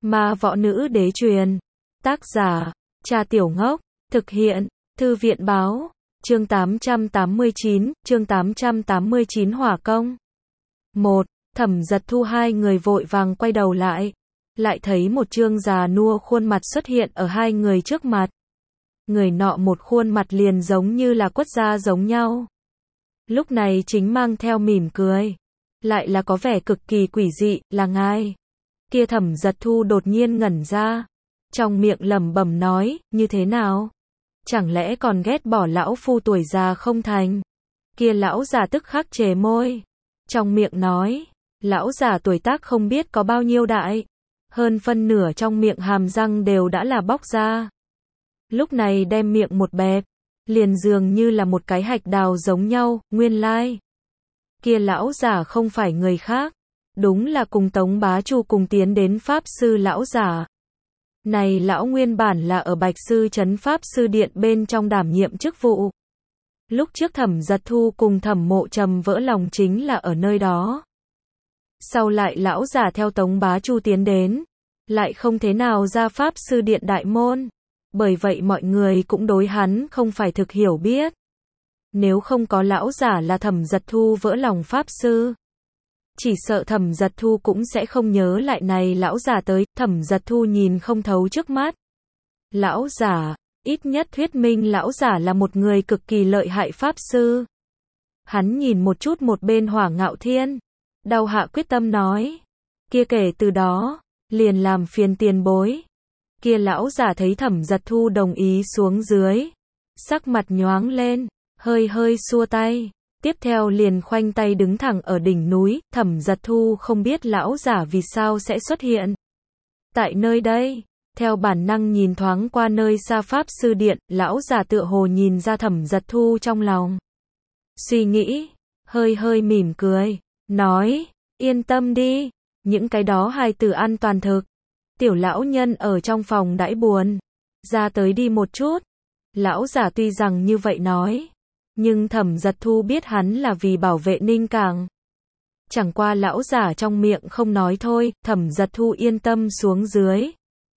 Ma võ nữ đế truyền. Tác giả, Cha Tiểu Ngốc. Thực hiện, Thư viện báo. Chương 889 Hỏa công. 1. Thẩm Giật Thu hai người vội vàng quay đầu lại thấy một trương già nua khuôn mặt xuất hiện ở hai người trước mặt. Người nọ một khuôn mặt liền giống như là quất da giống nhau. Lúc này chính mang theo mỉm cười, lại là có vẻ cực kỳ quỷ dị, là ngài. Kia Thẩm Giật Thu đột nhiên ngẩn ra, trong miệng lẩm bẩm nói, như thế nào? Chẳng lẽ còn ghét bỏ lão phu tuổi già không thành? Kia lão già tức khắc chề môi, trong miệng nói, lão già tuổi tác không biết có bao nhiêu đại, hơn phân nửa trong miệng hàm răng đều đã là bóc ra. Lúc này đem miệng một bẹp, liền dường như là một cái hạch đào giống nhau, nguyên lai. Kia lão giả không phải người khác, đúng là cùng Tống Bá Chu cùng tiến đến Pháp Sư lão giả. Này lão nguyên bản là ở Bạch Sư Trấn Pháp Sư Điện bên trong đảm nhiệm chức vụ. Lúc trước Thẩm Giật Thu cùng Thẩm Mộ Trầm vỡ lòng chính là ở nơi đó. Sau lại lão giả theo Tống Bá Chu tiến đến, lại không thế nào ra Pháp Sư Điện đại môn. Bởi vậy mọi người cũng đối hắn không phải thực hiểu biết. Nếu không có lão giả là Thẩm Giật Thu vỡ lòng Pháp Sư, chỉ sợ Thẩm Giật Thu cũng sẽ không nhớ lại này lão giả tới. Thẩm Giật Thu nhìn không thấu trước mắt lão giả, ít nhất thuyết minh lão giả là một người cực kỳ lợi hại Pháp Sư. Hắn nhìn một chút một bên Hỏa Ngạo Thiên, đau hạ quyết tâm nói, kia kể từ đó, liền làm phiền tiền bối. Kia lão giả thấy Thẩm Giật Thu đồng ý xuống dưới, sắc mặt nhoáng lên, hơi xua tay, tiếp theo liền khoanh tay đứng thẳng ở đỉnh núi. Thẩm Giật Thu không biết lão giả vì sao sẽ xuất hiện tại nơi đây, theo bản năng nhìn thoáng qua nơi xa Pháp Sư Điện, lão giả tựa hồ nhìn ra Thẩm Giật Thu trong lòng suy nghĩ, hơi mỉm cười, nói, yên tâm đi, những cái đó hài tử an toàn thực. Tiểu lão nhân ở trong phòng đãi buồn, ra tới đi một chút. Lão giả tuy rằng như vậy nói, nhưng Thẩm Giật Thu biết hắn là vì bảo vệ Ninh Cảng. Chẳng qua lão giả trong miệng không nói thôi. Thẩm Giật Thu yên tâm xuống dưới,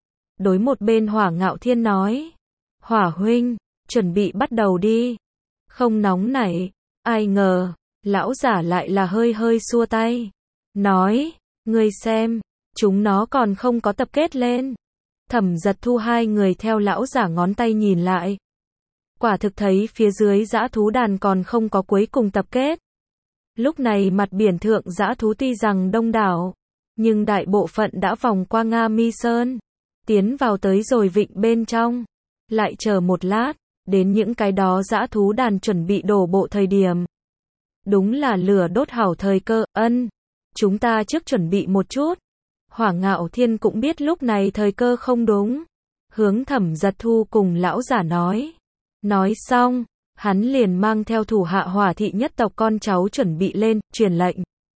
đối một bên Hỏa Ngạo Thiên nói, Hỏa huynh, chuẩn bị bắt đầu đi, không nóng nảy. Ai ngờ, lão giả lại là hơi xua tay, nói, ngươi xem, chúng nó còn không có tập kết lên. Thẩm Giật Thu hai người theo lão giả ngón tay nhìn lại, quả thực thấy phía dưới dã thú đàn còn không có cuối cùng tập kết. Lúc này mặt biển thượng dã thú tuy rằng đông đảo, nhưng đại bộ phận đã vòng qua Nga Mi Sơn, tiến vào tới rồi vịnh bên trong. Lại chờ một lát, đến những cái đó dã thú đàn chuẩn bị đổ bộ thời điểm. Đúng là lửa đốt hảo thời cơ. Chúng ta trước chuẩn bị một chút. Hỏa Ngạo Thiên cũng biết lúc này thời cơ không đúng, hướng Thẩm Giật Thu cùng lão giả nói. Nói xong, hắn liền mang theo thủ hạ Hỏa thị nhất tộc con cháu chuẩn bị lên, truyền lệnh.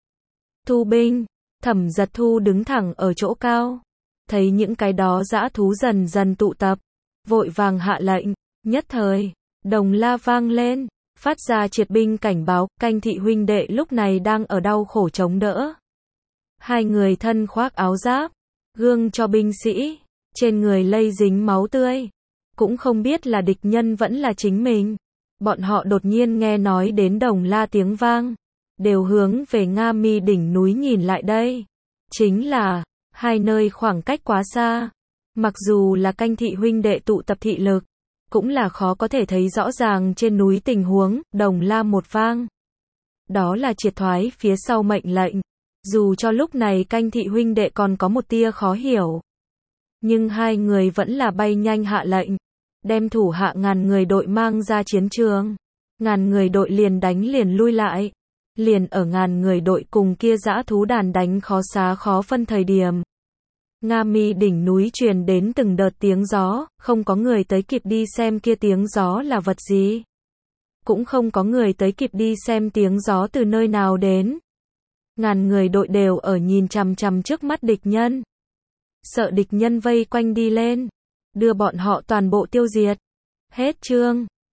Thu binh. Thẩm Giật Thu đứng thẳng ở chỗ cao, thấy những cái đó dã thú dần dần tụ tập, vội vàng hạ lệnh. Nhất thời, đồng la vang lên, phát ra triệt binh cảnh báo. Canh thị huynh đệ lúc này đang ở đau khổ chống đỡ. Hai người thân khoác áo giáp, gương cho binh sĩ, trên người lây dính máu tươi. Cũng không biết là địch nhân vẫn là chính mình. Bọn họ đột nhiên nghe nói đến đồng la tiếng vang, đều hướng về Nga Mi đỉnh núi nhìn lại đây. Chính là, hai nơi khoảng cách quá xa. Mặc dù là canh thị huynh đệ tụ tập thị lực, cũng là khó có thể thấy rõ ràng trên núi tình huống. Đồng la một vang, đó là triệt thoái phía sau mệnh lệnh. Dù cho lúc này canh thị huynh đệ còn có một tia khó hiểu, nhưng hai người vẫn là bay nhanh hạ lệnh, đem thủ hạ 1000 người đội mang ra chiến trường. 1000 người đội liền đánh liền lui lại. Liền ở 1000 người đội cùng kia dã thú đàn đánh khó xá khó phân thời điểm. Nga Mi đỉnh núi truyền đến từng đợt tiếng gió, không có người tới kịp đi xem kia tiếng gió là vật gì. Cũng không có người tới kịp đi xem tiếng gió từ nơi nào đến. 1000 người đội đều ở nhìn chằm chằm trước mắt địch nhân. Sợ địch nhân vây quanh đi lên, đưa bọn họ toàn bộ tiêu diệt. Hết chương.